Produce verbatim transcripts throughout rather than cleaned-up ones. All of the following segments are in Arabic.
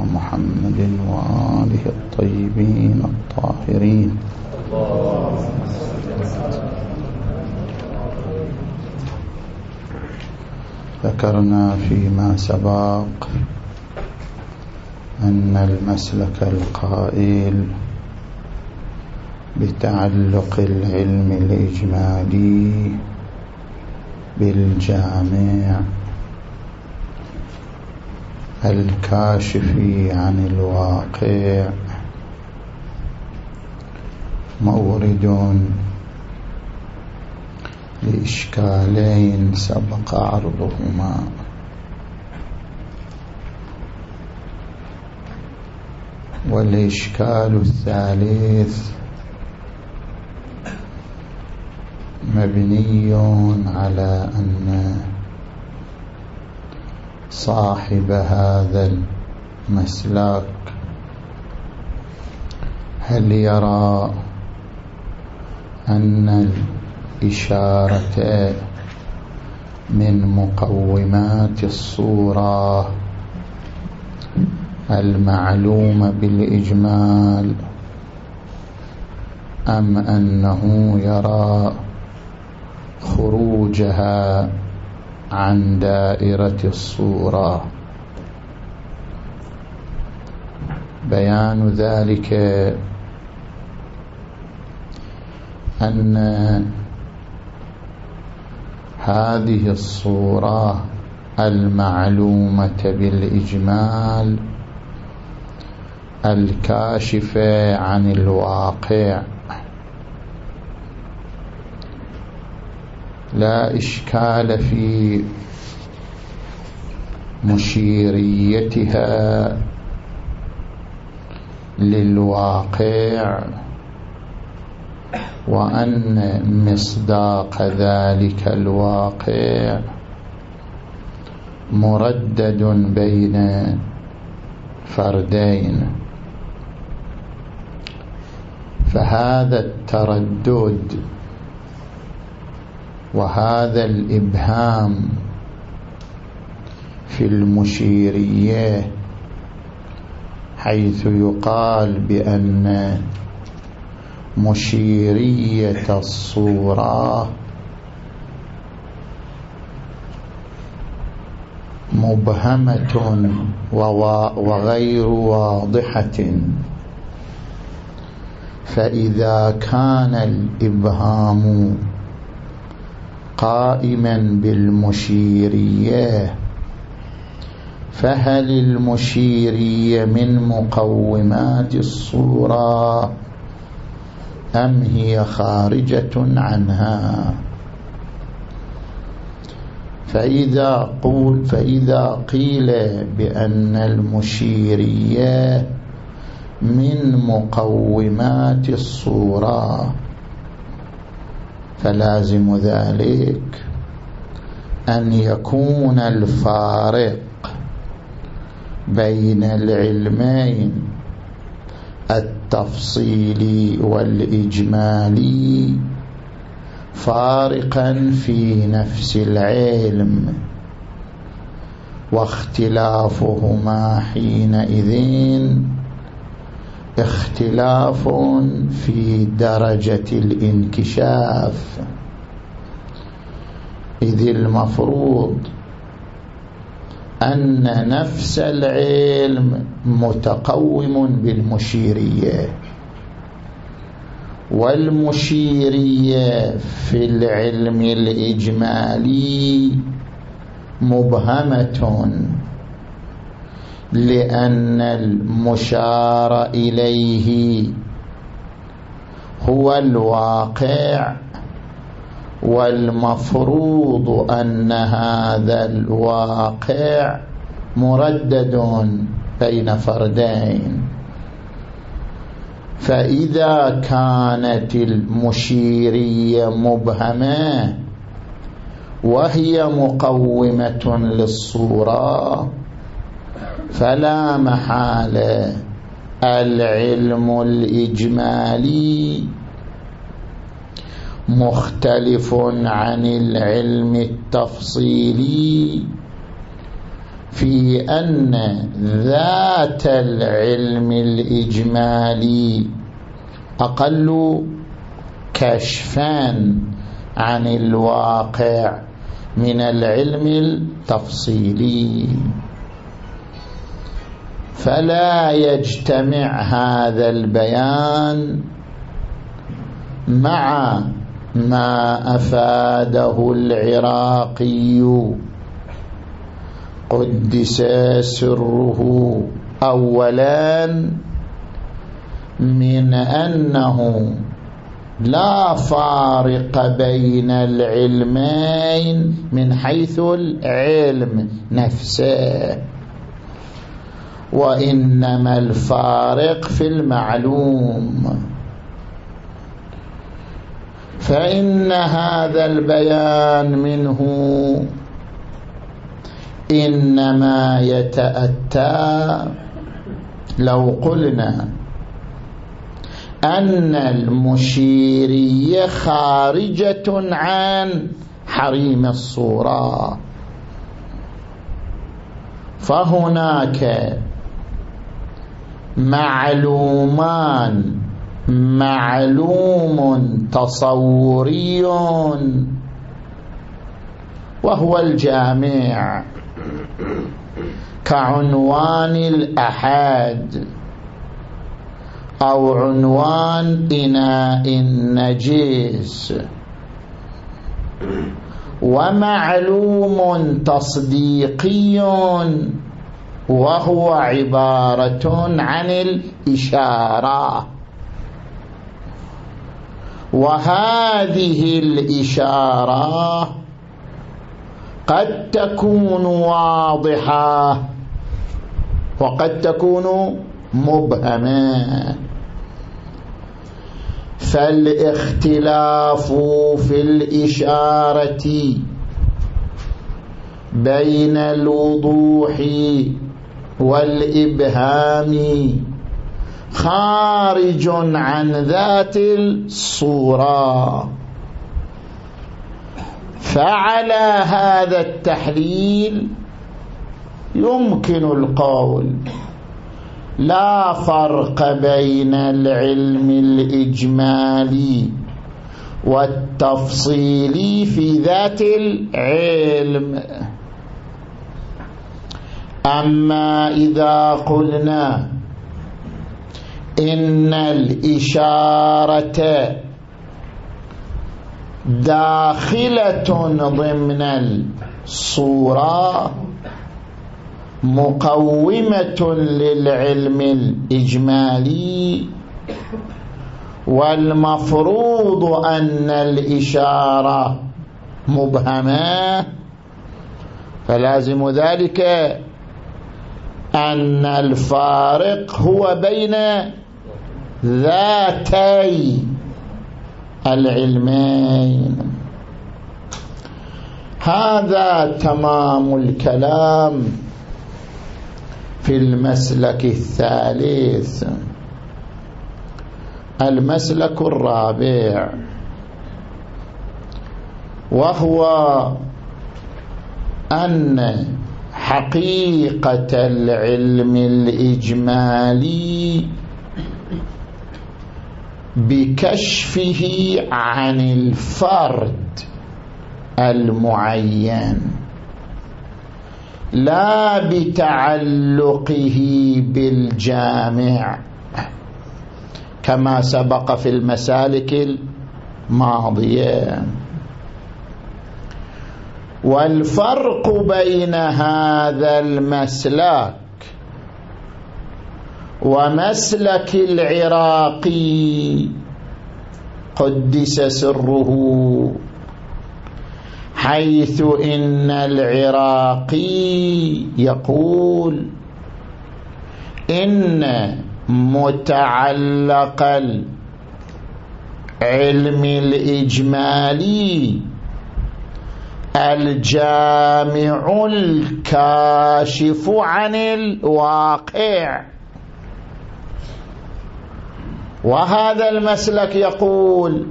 محمد وآله الطيبين الطاهرين. ذكرنا فيما سبق أن المسلك القائل بتعلق العلم الإجمالي بالجامع الكاشف عن الواقع مورد لإشكالين سبق عرضهما. والإشكال الثالث مبني على أن صاحب هذا المسلك هل يرى أن الإشارة من مقومات الصورة المعلومة بالإجمال، أم أنه يرى خروجها عن دائرة الصورة؟ بيان ذلك أن هذه الصورة المعلومة بالإجمال الكاشفة عن الواقع لا إشكال في مشيريتها للواقع، وأن مصداق ذلك الواقع مردد بين فردين. فهذا التردد وهذا الإبهام في المشيرية، حيث يقال بأن مشيرية الصورة مبهمة وغير واضحة، فإذا كان الإبهام قائما بالمشيرية فهل المشيرية من مقومات الصورة أم هي خارجة عنها؟ فإذا, قول فإذا قيل بأن المشيرية من مقومات الصورة فلازم ذلك أن يكون الفارق بين العلمين التفصيلي والإجمالي فارقا في نفس العلم، واختلافهما حينئذ اختلاف في درجة الانكشاف، إذ المفروض أن نفس العلم متقوم بالمشيرية، والمشيرية في العلم الإجمالي مبهمة، لأن المشار إليه هو الواقع، والمفروض أن هذا الواقع مردد بين فردين. فإذا كانت المشيرية مبهمة وهي مقومة للصورة فلا محالة العلم الإجمالي مختلف عن العلم التفصيلي في أن ذات العلم الإجمالي أقل كشفا عن الواقع من العلم التفصيلي، فلا يجتمع هذا البيان مع ما أفاده العراقي قدس سره أولا من أنه لا فارق بين العلمين من حيث العلم نفسه، وإنما الفارق في المعلوم. فإن هذا البيان منه إنما يتأتى لو قلنا أن المشيرية خارجة عن حريم الصورة، فهناك معلومان معلوم تصوري وهو الجامع كعنوان الأحد أو عنوان إناء النجس، ومعلوم تصديقي وهو عبارة عن الإشارة، وهذه الإشارة قد تكون واضحة وقد تكون مبهمة، فالاختلاف في الإشارة بين الوضوح والإبهام خارج عن ذات الصورة. فعلى هذا التحليل يمكن القول لا فرق بين العلم الإجمالي والتفصيلي في ذات العلم. أما إذا قلنا إن الإشارة داخلة ضمن الصورة مقومة للعلم الإجمالي، والمفروض أن الإشارة مبهمة، فلازم ذلك أن الفارق هو بين ذاتي العلمين. هذا تمام الكلام في المسلك الثالث. المسلك الرابع وهو أن حقيقة العلم الإجمالي بكشفه عن الفرد المعين لا بتعلقه بالجامع كما سبق في المسالك الماضية. والفرق بين هذا المسلك ومسلك العراقي قدس سره، حيث إن العراقي يقول إن متعلق العلم الإجمالي الجامع الكاشف عن الواقع، وهذا المسلك يقول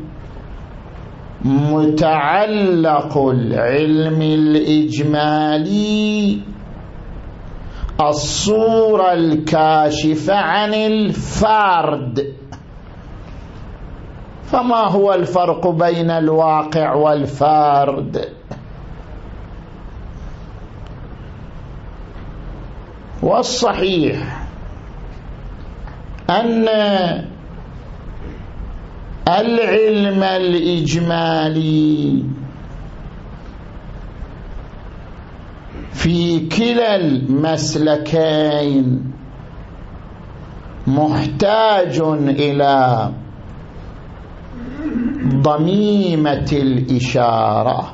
متعلق العلم الإجمالي الصورة الكاشفة عن الفرد. فما هو الفرق بين الواقع والفرد؟ والصحيح أن العلم الإجمالي في كلا المسلكين محتاج إلى ضميمة الإشارة،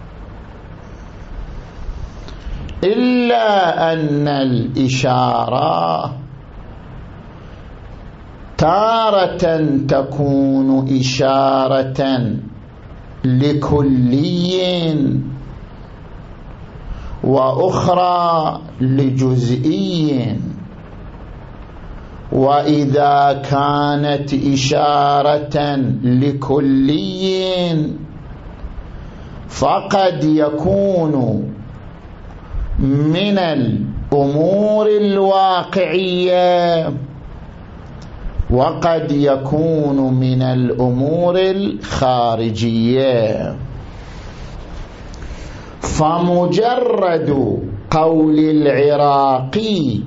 إلا أن الإشارة تارة تكون إشارة لكلي وأخرى لجزئي، وإذا كانت إشارة لكلي فقد يكون من الأمور الواقعية وقد يكون من الأمور الخارجية. فمجرد قول العراقي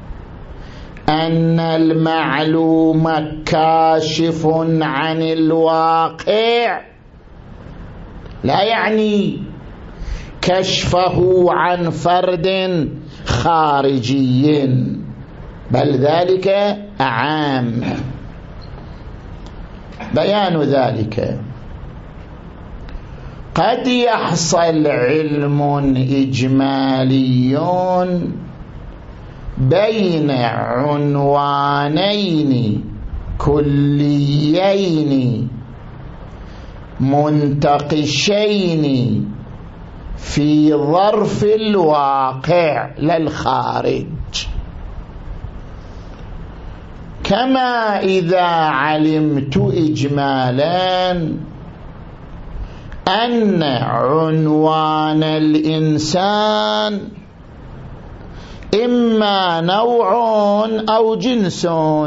أن المعلوم كاشف عن الواقع لا يعني كشفه عن فرد خارجي، بل ذلك أعام. بيان ذلك: قد يحصل علم إجمالي بين عنوانين كليين منتقشين في ظرف الواقع للخارج، كما إذا علمت إجمالا أن عنوان الإنسان إما نوع أو جنس،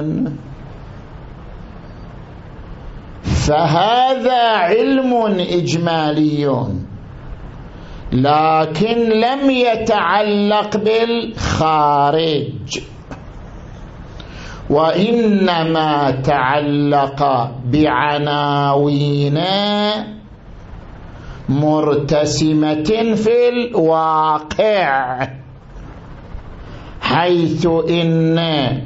فهذا علم إجمالي لكن لم يتعلق بالخارج، وإنما تعلق بعناوين مرتسمة في الواقع، حيث إن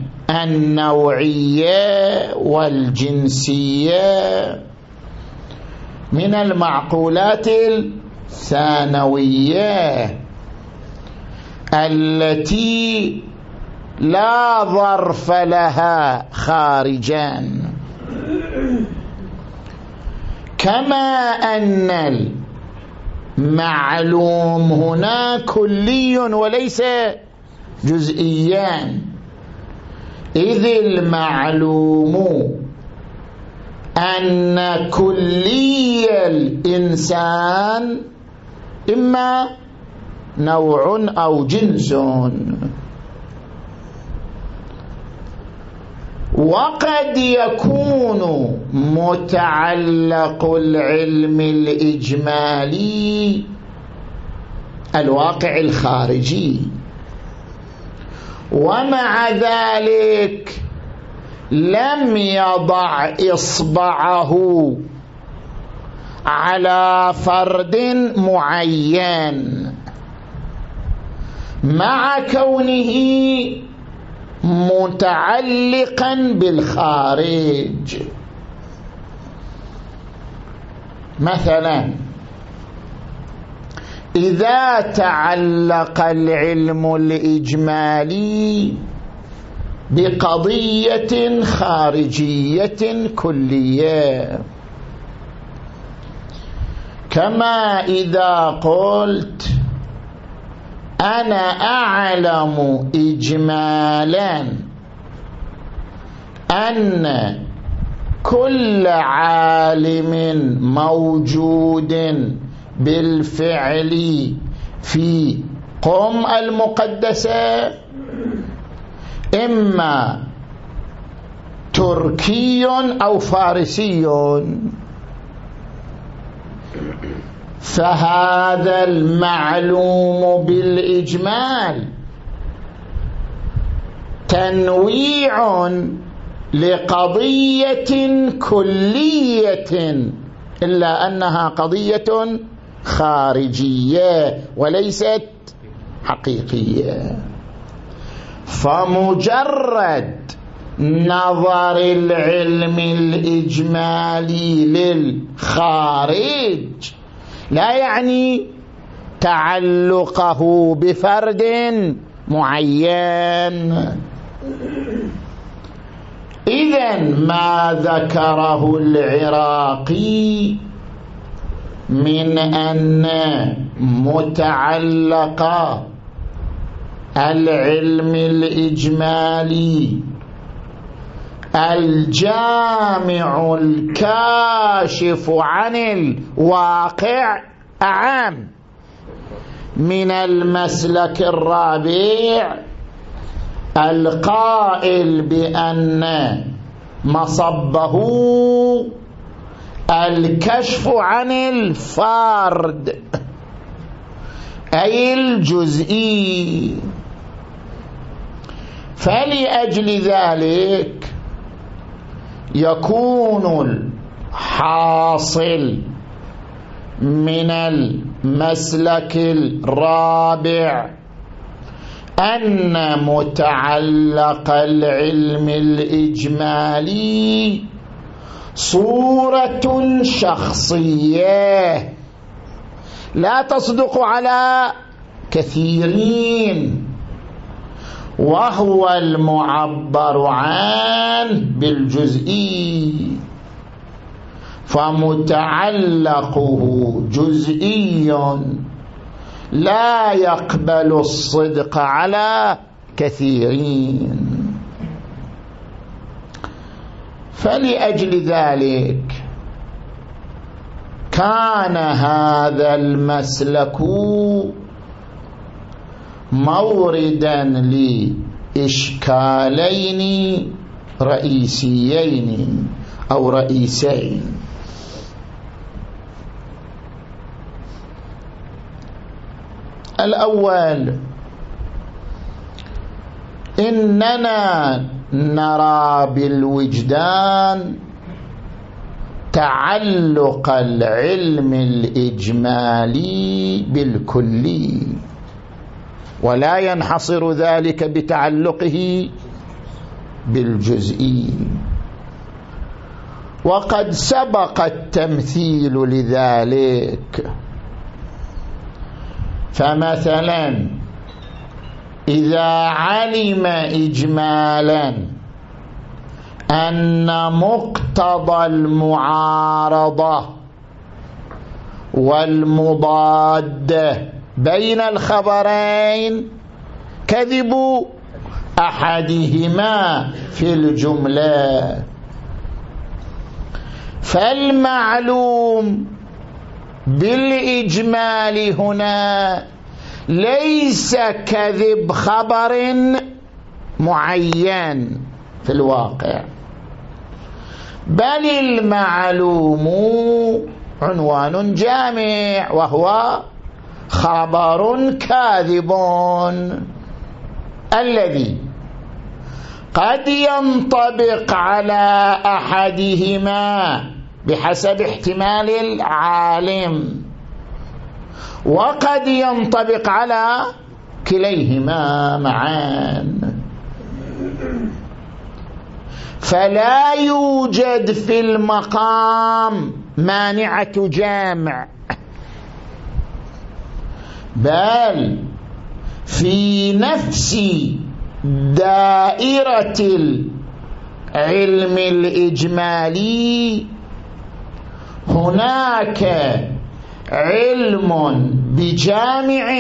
النوعية والجنسية من المعقولات الثانوية التي لا ظرف لها خارجا، كما أن المعلوم هنا كلي وليس جزئيان، إذ المعلوم أن كلي الإنسان إما نوع أو جنس، وقد يكون متعلق العلم الإجمالي الواقع الخارجي، ومع ذلك لم يضع إصبعه على فرد معين، مع كونه متعلقا بالخارج. مثلا إذا تعلق العلم الإجمالي بقضية خارجية كلية، كما إذا قلت أنا أعلم إجمالا أن كل عالم موجود بالفعل في قم المقدسة إما تركي أو فارسي، فهذا المعلوم بالإجمال تنويع لقضية كلية، إلا أنها قضية خارجية وليست حقيقية. فمجرد نظر العلم الإجمالي للخارج لا يعني تعلقه بفرد معين. إذن ما ذكره العراقي من أن متعلق العلم الإجمالي الجامع الكاشف عن الواقع أعم من المسلك الرابع القائل بأن مصبه الكشف عن الفرد أي الجزئي. فلأجل ذلك يكون الحاصل من المسلك الرابع أن متعلق العلم الإجمالي صورة شخصية لا تصدق على كثيرين، وهو المعبر عنه بالجزئي، فمتعلقه جزئي لا يقبل الصدق على كثيرين. فلأجل ذلك كان هذا المسلك موردا لإشكالين رئيسيين أو رئيسين. الأول، إننا نرى بالوجدان تعلق العلم الإجمالي بالكلي، ولا ينحصر ذلك بتعلقه بالجزئي. وقد سبق التمثيل لذلك. فمثلا إذا علم إجمالا أن مقتضى المعارضة والمضادة بين الخبرين كذب أحدهما في الجملة، فالمعلوم بالإجمال هنا ليس كذب خبر معين في الواقع، بل المعلوم عنوان جامع وهو خبر كاذب الذي قد ينطبق على أحدهما بحسب احتمال العالم، وقد ينطبق على كليهما معا. فلا يوجد في المقام مانعة جامع، بل في نفس دائرة العلم الإجمالي هناك علم بجامع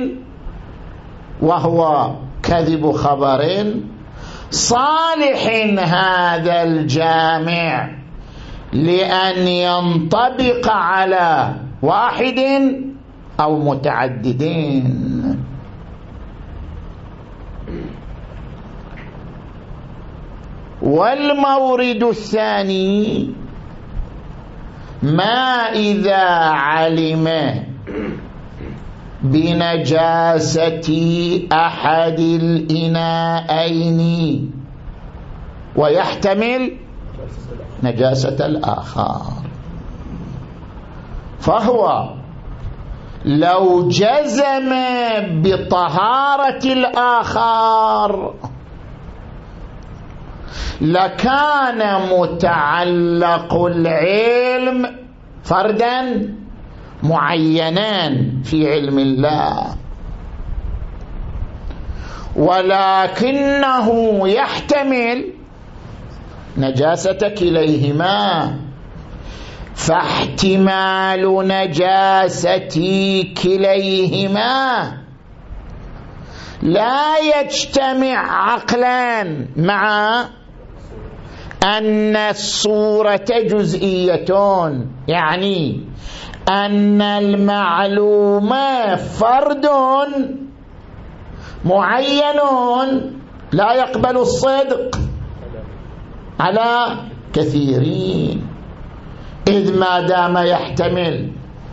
وهو كذب خبر صالح هذا الجامع لأن ينطبق على واحد أو متعددين. والمورد الثاني ما إذا علم بنجاسة أحد الإناءين ويحتمل نجاسة الآخر، فهو لو جزم بطهارة الآخر لكان متعلق العلم فردا معينا في علم الله، ولكنه يحتمل نجاسة كليهما، فاحتمال نجاسة كليهما لا يجتمع عقلا مع أن الصورة جزئية، يعني أن المعلومة فرد معين لا يقبل الصدق على كثيرين، إذ ما دام يحتمل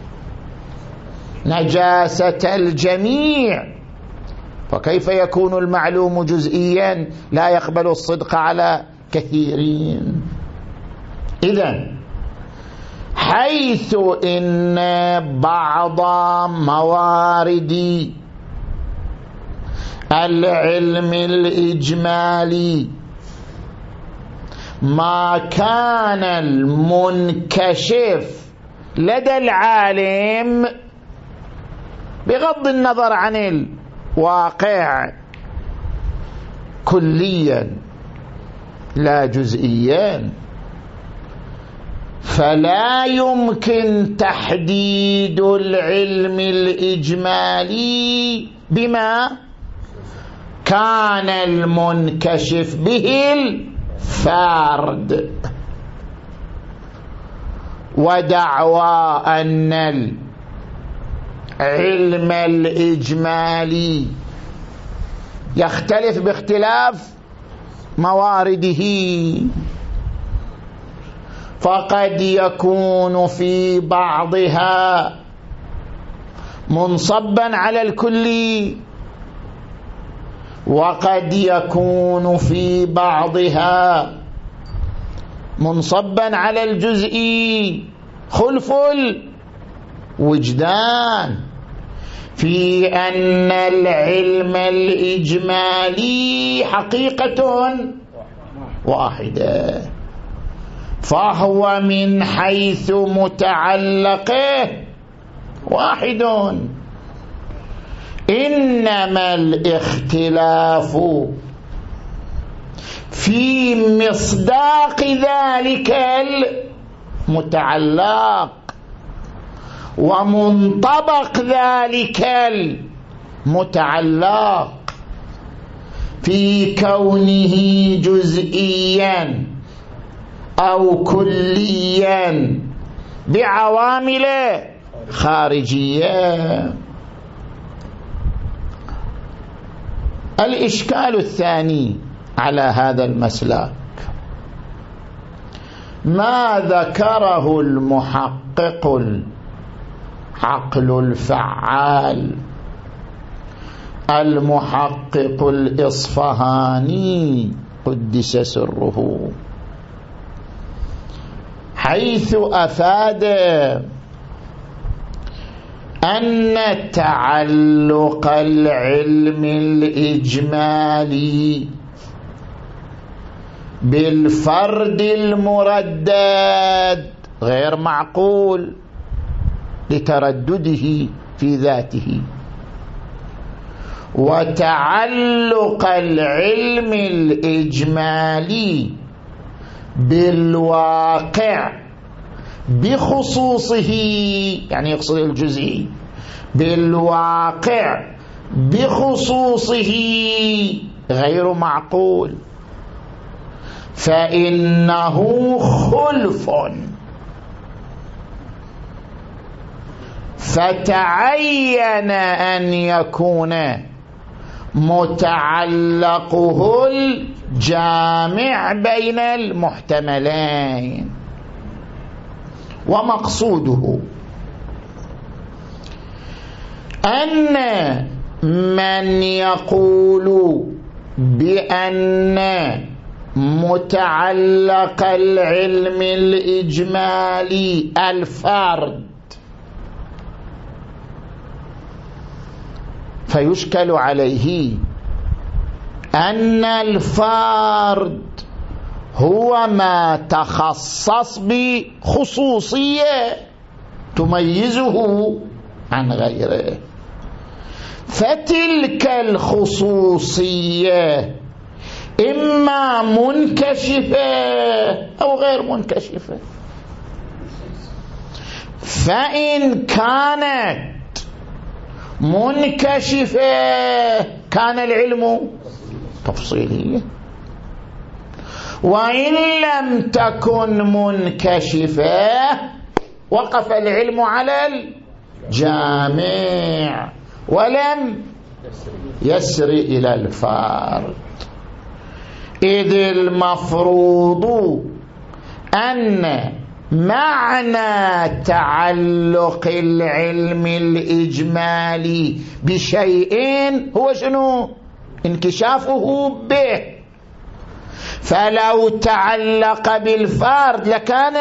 نجاسة الجميع فكيف يكون المعلوم جزئيا لا يقبل الصدق على كثيرين؟ إذن حيث إن بعض موارد العلم الإجمالي ما كان المنكشف لدى العالم بغض النظر عن الواقع كليا لا جزئيا، فلا يمكن تحديد العلم الإجمالي بما كان المنكشف به الفرد. ودعوى أن العلم الإجمالي يختلف باختلاف موارده، فقد يكون في بعضها منصبا على الكل، وقد يكون في بعضها منصبا على الجزئي، خلف الوجدان في أن العلم الإجمالي حقيقة واحدة، فهو من حيث متعلقه واحد، إنما الاختلاف في مصداق ذلك المتعلق ومنطبق ذلك المتعلق في كونه جزئيا أو كليا بعوامل خارجية. الإشكال الثاني على هذا المسلك ما ذكره المحقق العقل الفعال المحقق الإصفهاني قدس سره، حيث أفاد أن تعلق العلم الإجمالي بالفرد المردد غير معقول لتردده في ذاته، وتعلق العلم الإجمالي بالواقع بخصوصه، يعني يقصد الجزئي، بالواقع بخصوصه غير معقول، فإنه خلف، فتعين أن يكون متعلقه الجامع بين المحتملين. ومقصوده أن من يقول بأن متعلق العلم الإجمالي الفرد فيشكل عليه أن الفرد هو ما تخصص بخصوصية تميزه عن غيره، فتلك الخصوصية إما منكشفة أو غير منكشفة. فإن كانت منكشفة كان العلم تفصيليا، وإن لم تكن منكشفة وقف العلم على الجامع ولم يسر إلى الفرد. إذ المفروض أن معنى تعلق العلم الإجمالي بشيء هو شنو؟ انكشافه به. فلو تعلق بالفرد لكان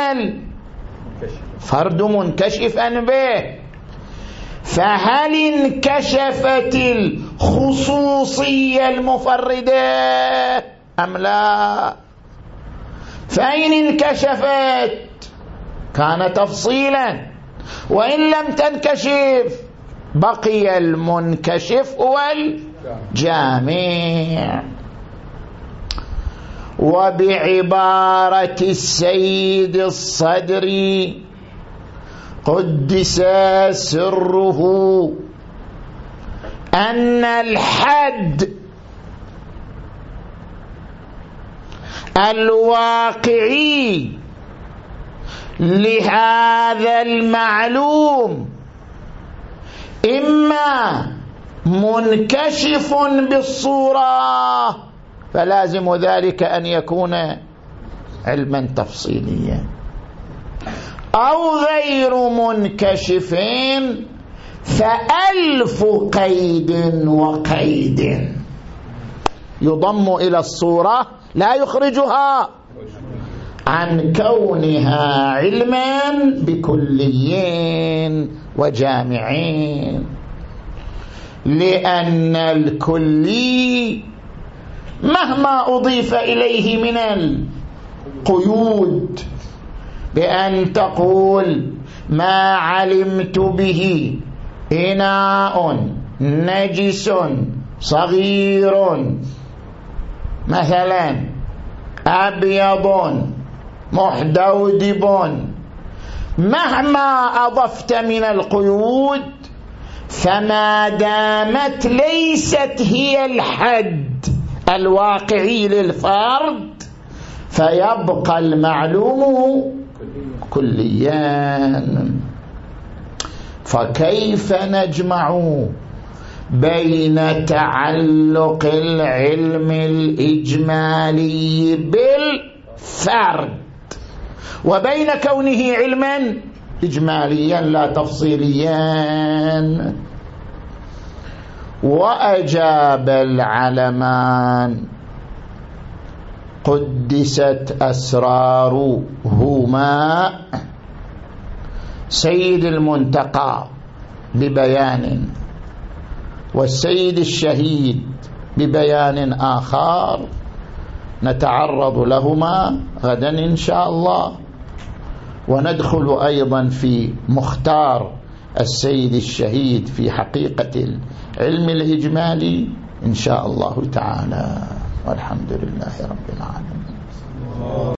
الفرد منكشفا به. فهل انكشفت الخصوصية المفردة أم لا؟ فإن انكشفت كان تفصيلا، وإن لم تنكشف بقي المنكشف والجامع. وبعبارة السيد الصدري قدس سره أن الحد الواقعي لهذا المعلوم إما منكشف بالصورة فلازم ذلك أن يكون علما تفصيليا، أو غير منكشف فألف قيد وقيد يضم إلى الصورة لا يخرجها عن كونها علما بكليين وجامعين، لأن الكلي مهما أضيف إليه من القيود، بأن تقول ما علمت به إناء نجس صغير مثلا أبيض محدودب، مهما أضفت من القيود فما دامت ليست هي الحد الواقعي للفرد فيبقى المعلوم كليا. فكيف نجمع بين تعلق العلم الإجمالي بالفرد وبين كونه علما إجماليا لا تفصيليا؟ وأجاب العلمان قدست أسرارهما سيد المنتقى ببيان، والسيد الشهيد ببيان آخر نتعرض لهما غدا إن شاء الله، وندخل أيضا في مختار السيد الشهيد في حقيقة العلم الإجمالي إن شاء الله تعالى. والحمد لله رب العالمين.